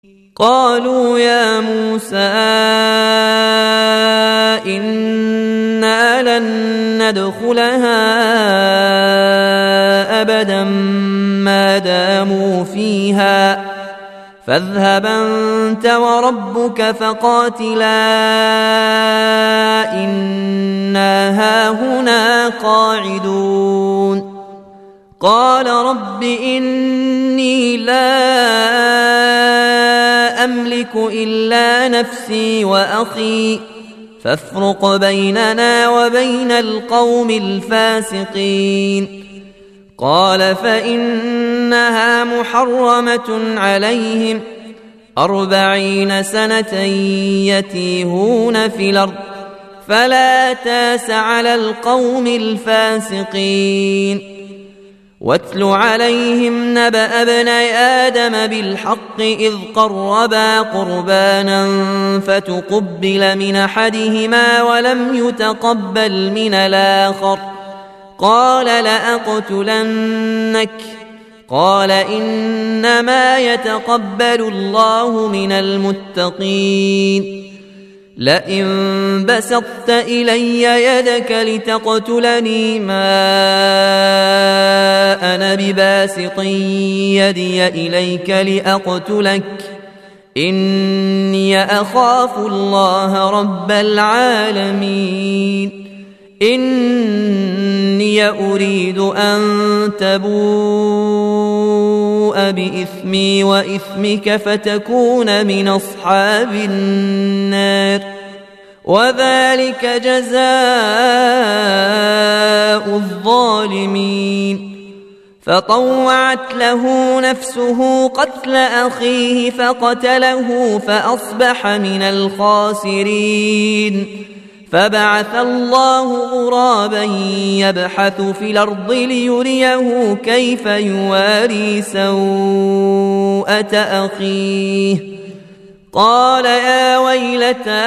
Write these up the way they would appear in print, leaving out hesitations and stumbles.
قالوا يا موسى إنا لن ندخلها أبدا ما داموا فيها فاذهب أنت وربك فقاتلا إنا هاهنا قاعدون قال رب إني لا أملك إلا نفسي وأخي فافرق بيننا وبين القوم الفاسقين قال فإنها محرمة عليهم 40 سنة يتيهون في الأرض فلا تاس على القوم الفاسقين واتل عليهم نبأ ابني آدم بالحق إذ قربا قربانا فتقبل من أحدهما ولم يتقبل من الآخر قال لأقتلنك قال إنما يتقبل الله من المتقين لئن بسطت إلي يدك لتقتلني ما أنا بباسط يدي إليك لأقتلك إني أخاف الله رب العالمين إني أريد أن تبوء بإثمي وإثمك فتكون من أصحاب النار وذلك جزاء الظالمين فطوعت له نفسه قتل أخيه فقتله فأصبح من الخاسرين فبعث الله غرابا يبحث في الأرض ليريه كيف يواري سوءة أخيه قال يا ويلتى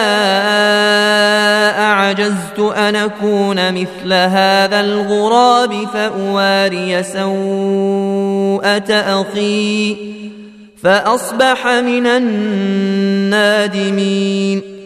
أعجزت أن أكون مثل هذا الغراب فأواري سوءة أخي فأصبح من النادمين